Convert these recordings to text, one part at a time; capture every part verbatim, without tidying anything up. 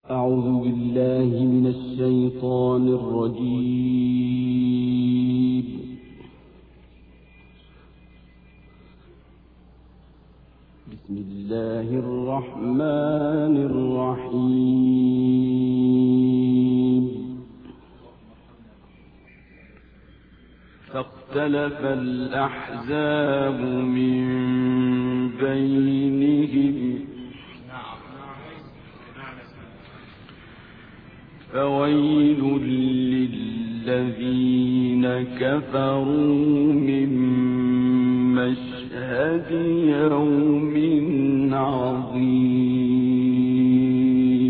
أعوذ بالله من الشيطان الرجيم. بسم الله الرحمن الرحيم. فاختلف الأحزاب من بينهم فويل للذين كفروا من مشهد يوم عظيم.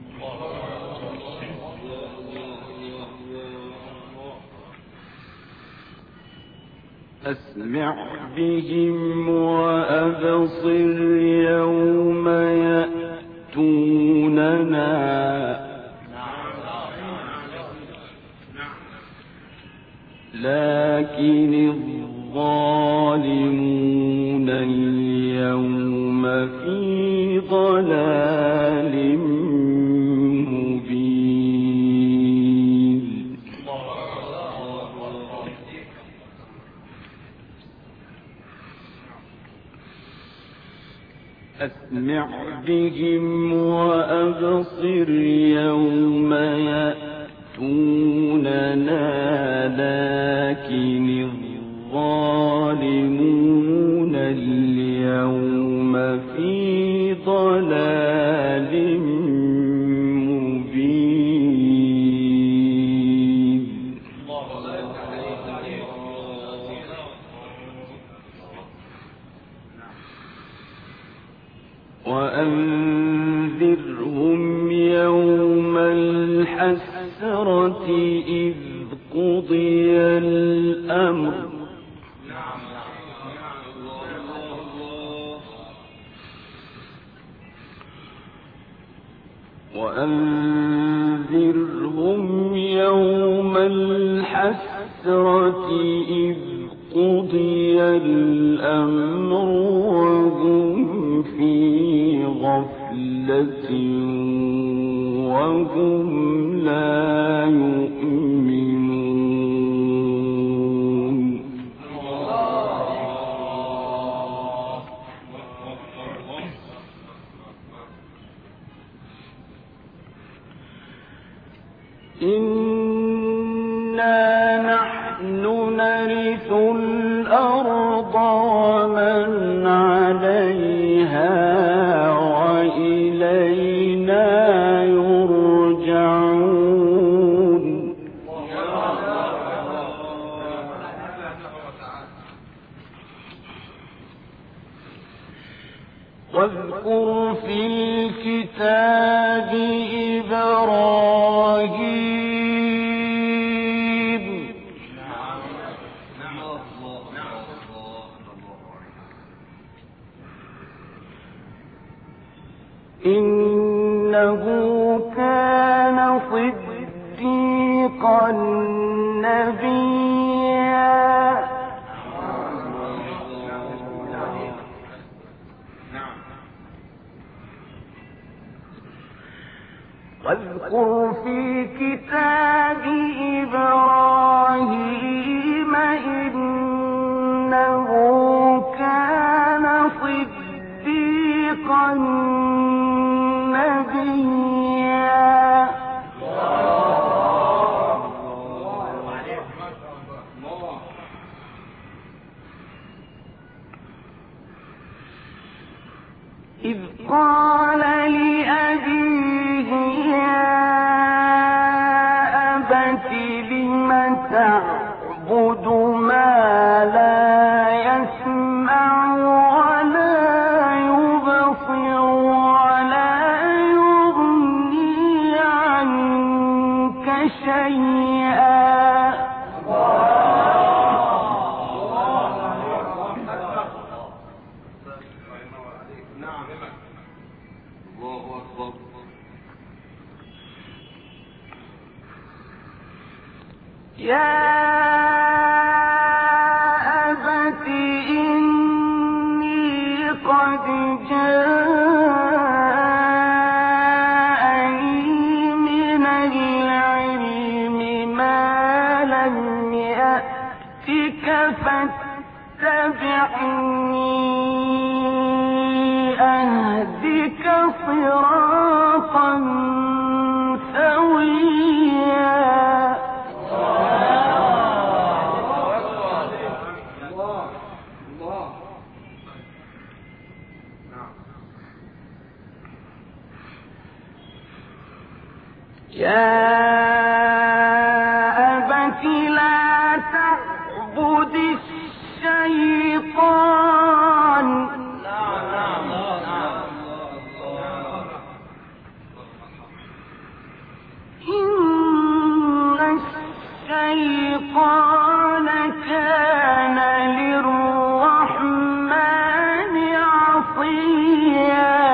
أسمع بهم وأبصر يوم يأتوننا لكن الظالمون اليوم في ضلال مبين. أسمع بهم وأبصر يوم يأتوننا لكن الظالمون اليوم في ضلال مبين. وأنذرهم يوم الحسرة إذ قضي الأمر وأنذرهم يوم الحسرة إذ قضي الأمر وهم في غفلة وهم لا يؤمنون. إنا نحن نرث الأرض ومن عليها وإلينا يرجعون. واذكر في الكتاب إبراهيم إنه كان صديقا نبيا. واذكر في كتاب إبراهيم إنه كان صديقا نبيا. إذ قال لأبيه يا أبت لم تعبد ما لا يسمع ولا يبصر ولا يغني عنك شيئا. يا أبت إني قد جاءني يا أبت لا تعبد الشيطان إن الشيطان كان للرحمن عصيا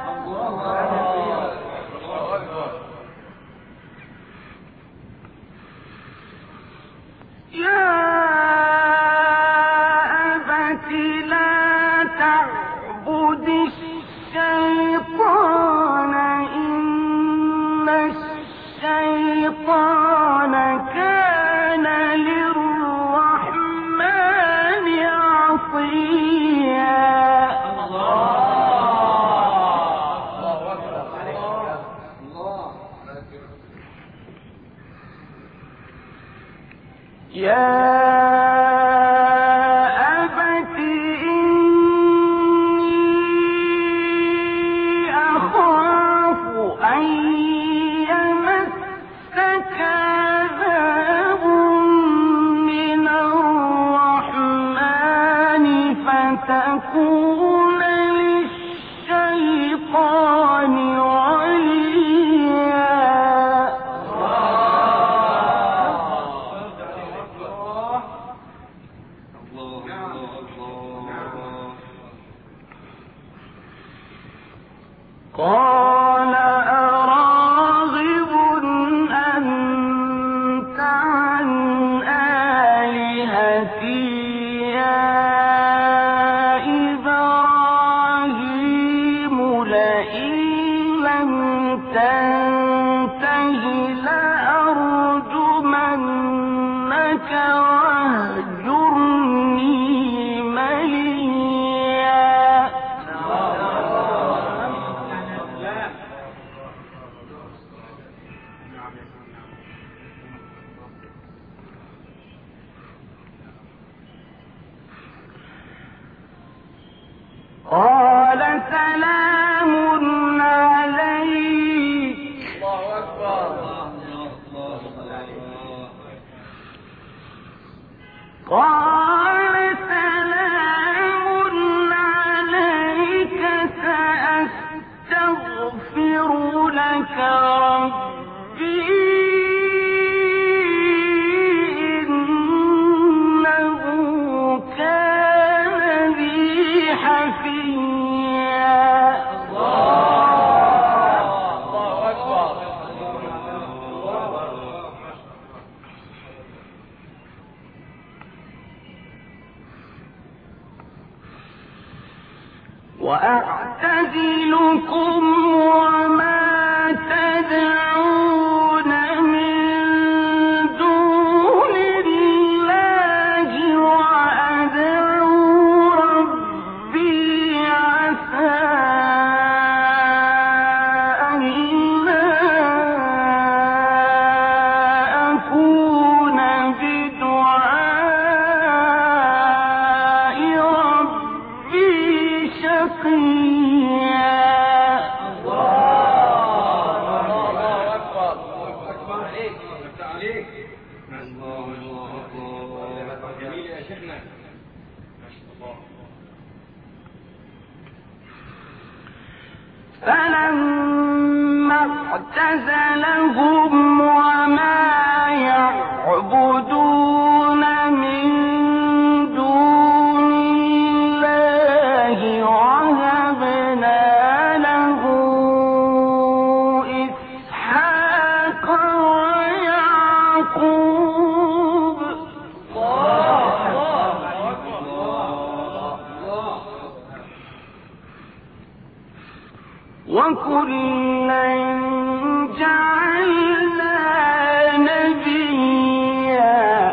يا أبت لا تعبد الشيطان إن الشيطان كان للرحمن عصيا يا أبت إني أخاف أن يمسك عذاب من الرحمن فتكون للشيطان وليا قال أراغب أنت عن آلهتي يا إبراهيم لئن لم تنته لأرجمنك واهجرني مليا قال سلام عليك قال سلام عليك سأستغفر لك ربي إنه كان بي حفيا وأعتزلكم وما تدعون من دون الله وأدعو ربي عسى أن لا أكون بدعاء ربي شقيا فلما اعتزلهم وما يعبدون من دون الله وهبنا له إسحاق ويعقوب وكلا جعلنا نبيا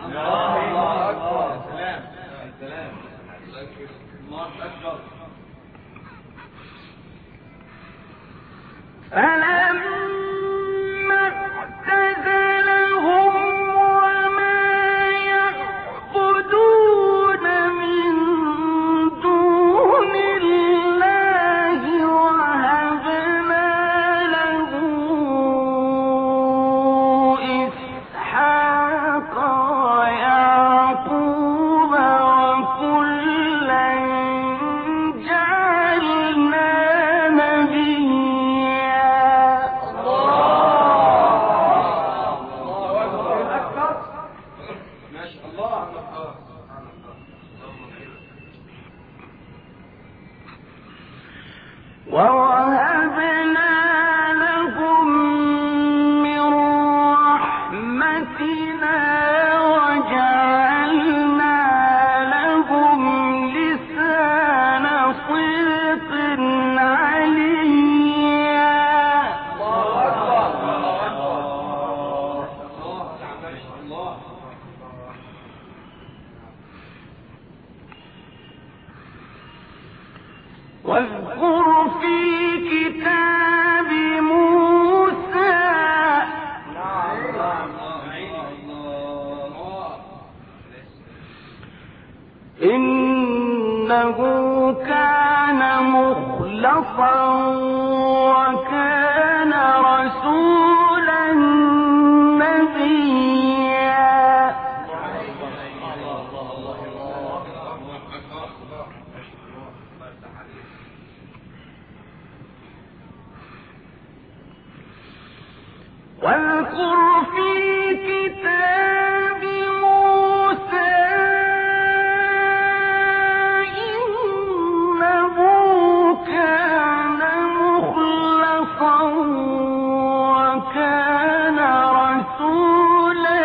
فلما اعتزلهم وما يعبدون من دون الله وهبنا له واذكر في كتاب موسى إنه كان مخلصا وكان رسولا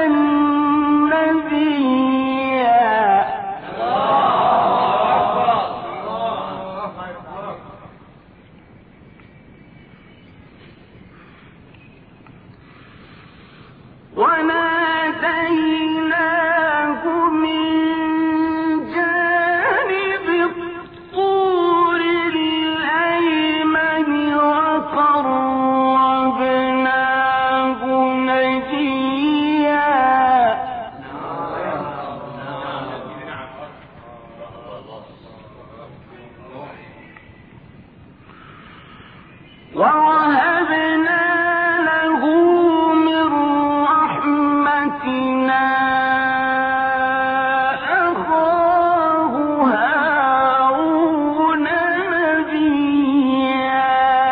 نبيا. وناديناه من جانب الطور الأيمن وقربناه نجيا. ووهبنا له من رحمتنا أخاه هارون نبيا.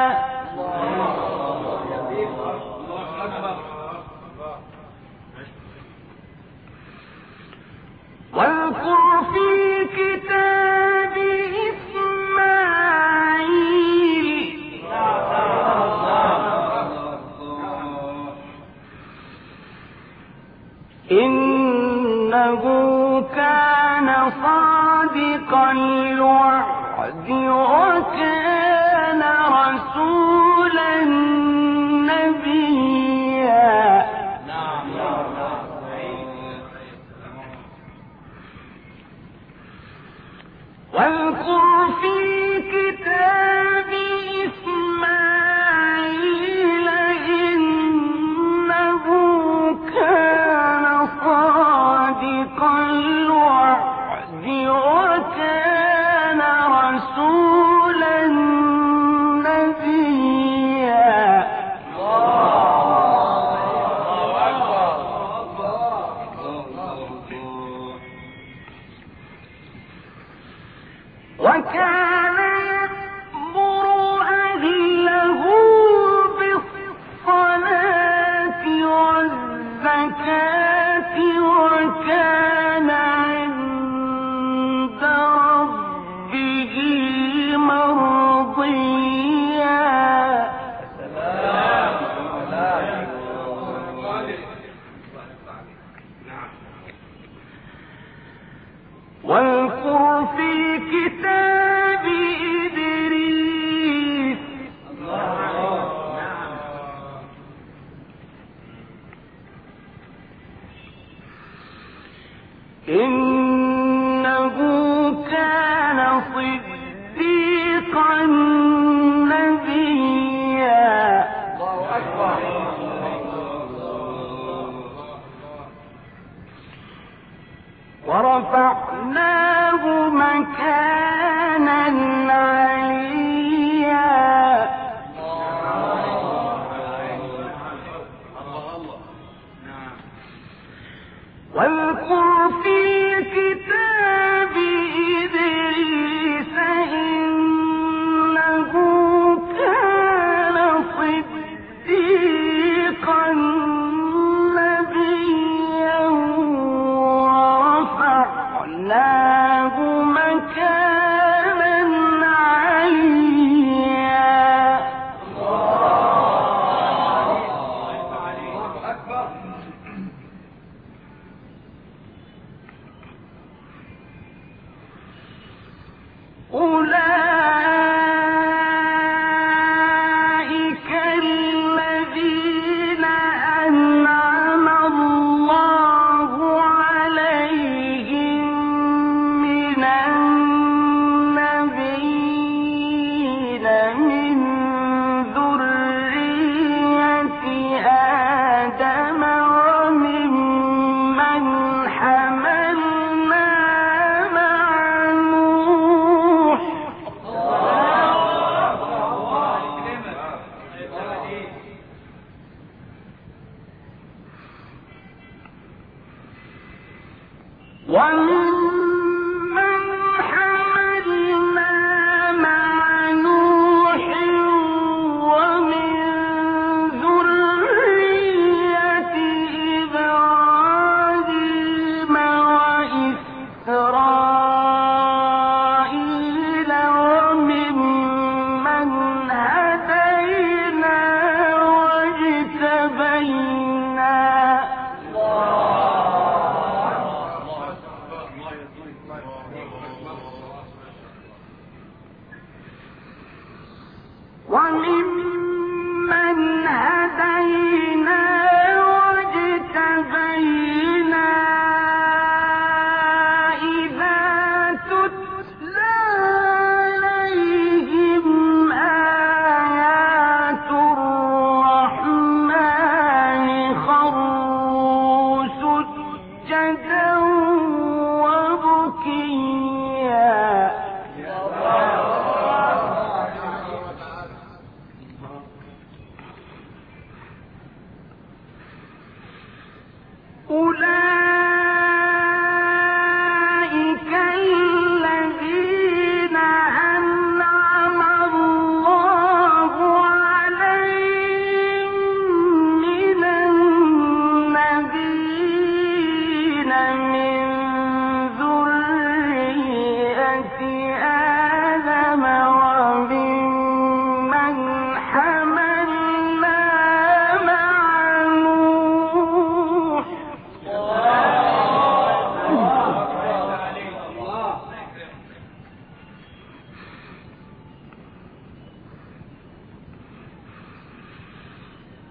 واذكر في كتاب إسماعيل إنه كان صادق الوعد وكان رسولا نبيا. واذكر في كتاب إسماعيل إنه كان صادق الوعد وكان رسولا نبيا. وكان يأمر أهله بالصلاة والزكاة وكان عند ربه مرضيا. واذكر في كتاب إدريس إنه كان صديقا نبيا. ورفعناه مكانا عليا. واذكر في كتاب إدريس إنه كان صديقا نبيا. ورفعناه مكانا عليا. أولئك الذين أنعم الله عليهم من النبيين من ذرية آدم وممن حملنا مع نوح وممن حملنا مع نوح ومن ذرية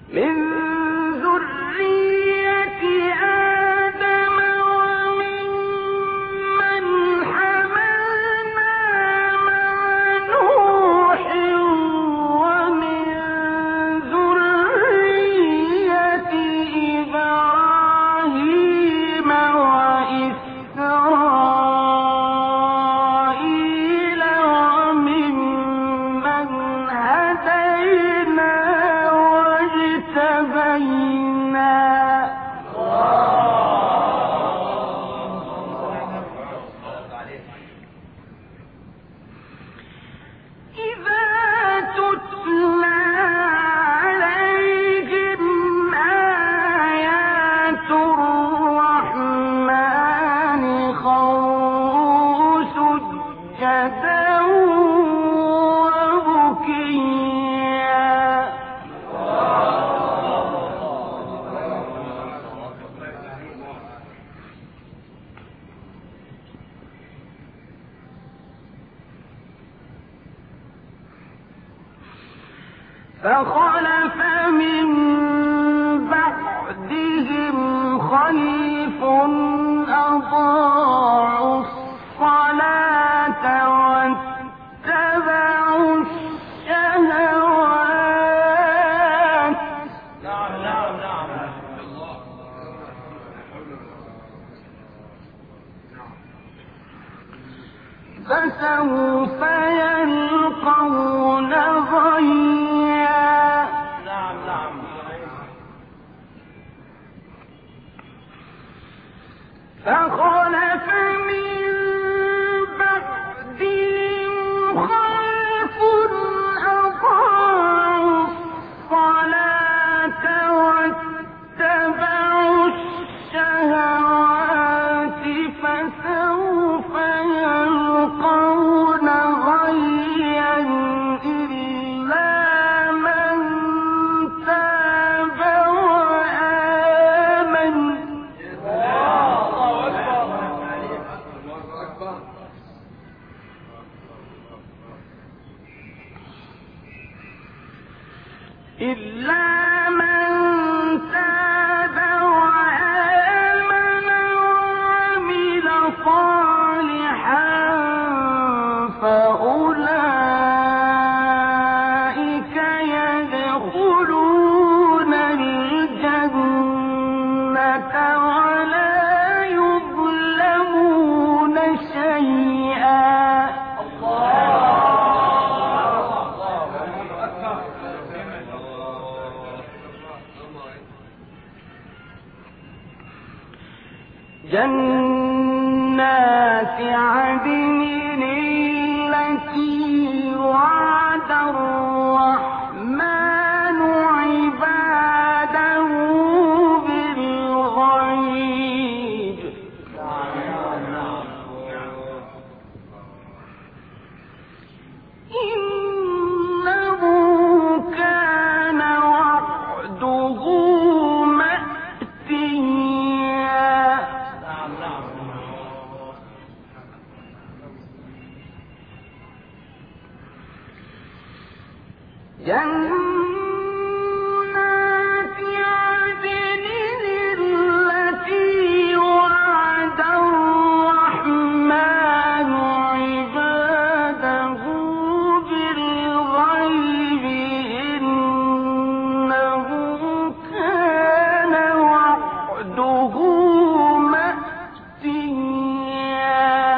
فخلف من بعدهم خليف أضاعوا الصلاة واتبعوا الشهوات نعم نعم نعم فسوف يلقون غيا نعم نعم فخلف من بعدهم خلف أضاعوا الصلاة واتبعوا الشهوات فسوف يلقون غيا إلا من تاب وآمن إلا من تاب وآمن وعمل صالحا فأولئك يدخلون الجنة ولا يظلمون شيئا جنات عدن التي وعد الرحمن عباده بالغيب إنه كان وعده مأتيا جنات عدن التي وعد الرحمن عباده بالغيب إنه كان وعده مأتيا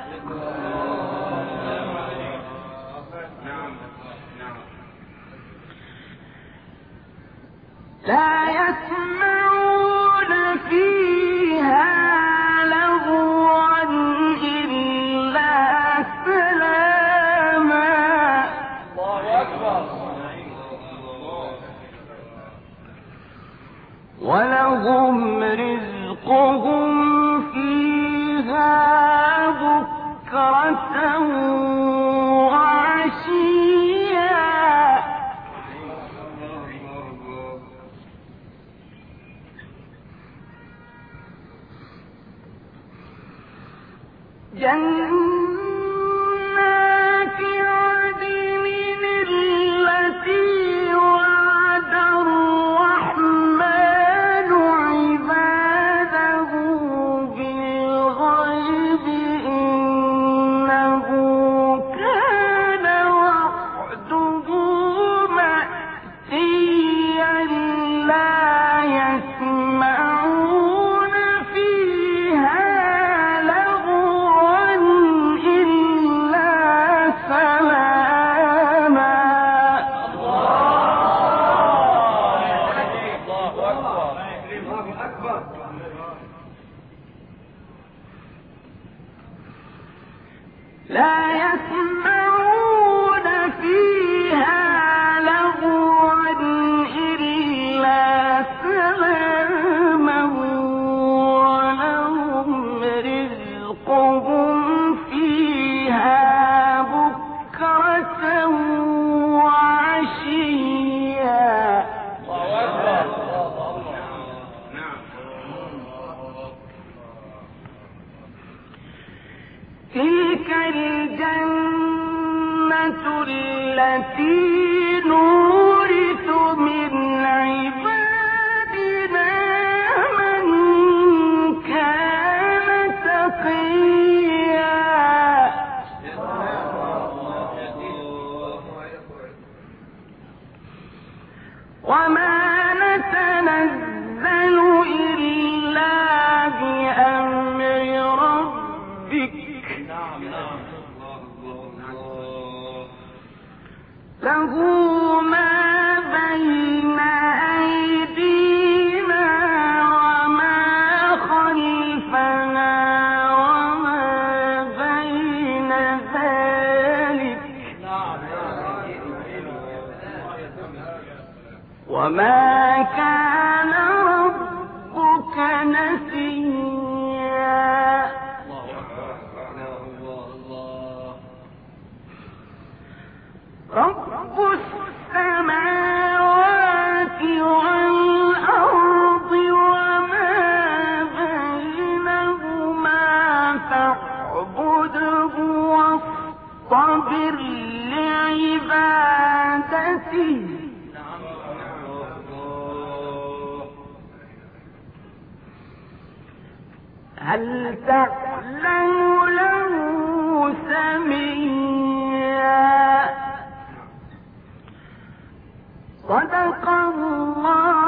لا يسمعون فيها لغوا إلا سلاما ولهم رزقهم فيها بكرة وعشيا جنات عدن التي وعد الرحمن لا يسمعون فيها لغوا إلا سلاما ولهم رزقهم فيها بكرة وعشيا. تلك الجنة التي نورث من عبادنا من كان تقيا. وما نتنزل إلا بأمر ربك له ما بين أيدينا وما خلفنا وما بين ذلك وما كان ربك نسيا. رب السماوات والأرض وما بينهما فاعبده واصطبر لعبادته هل تعلم له سميا. صدق الله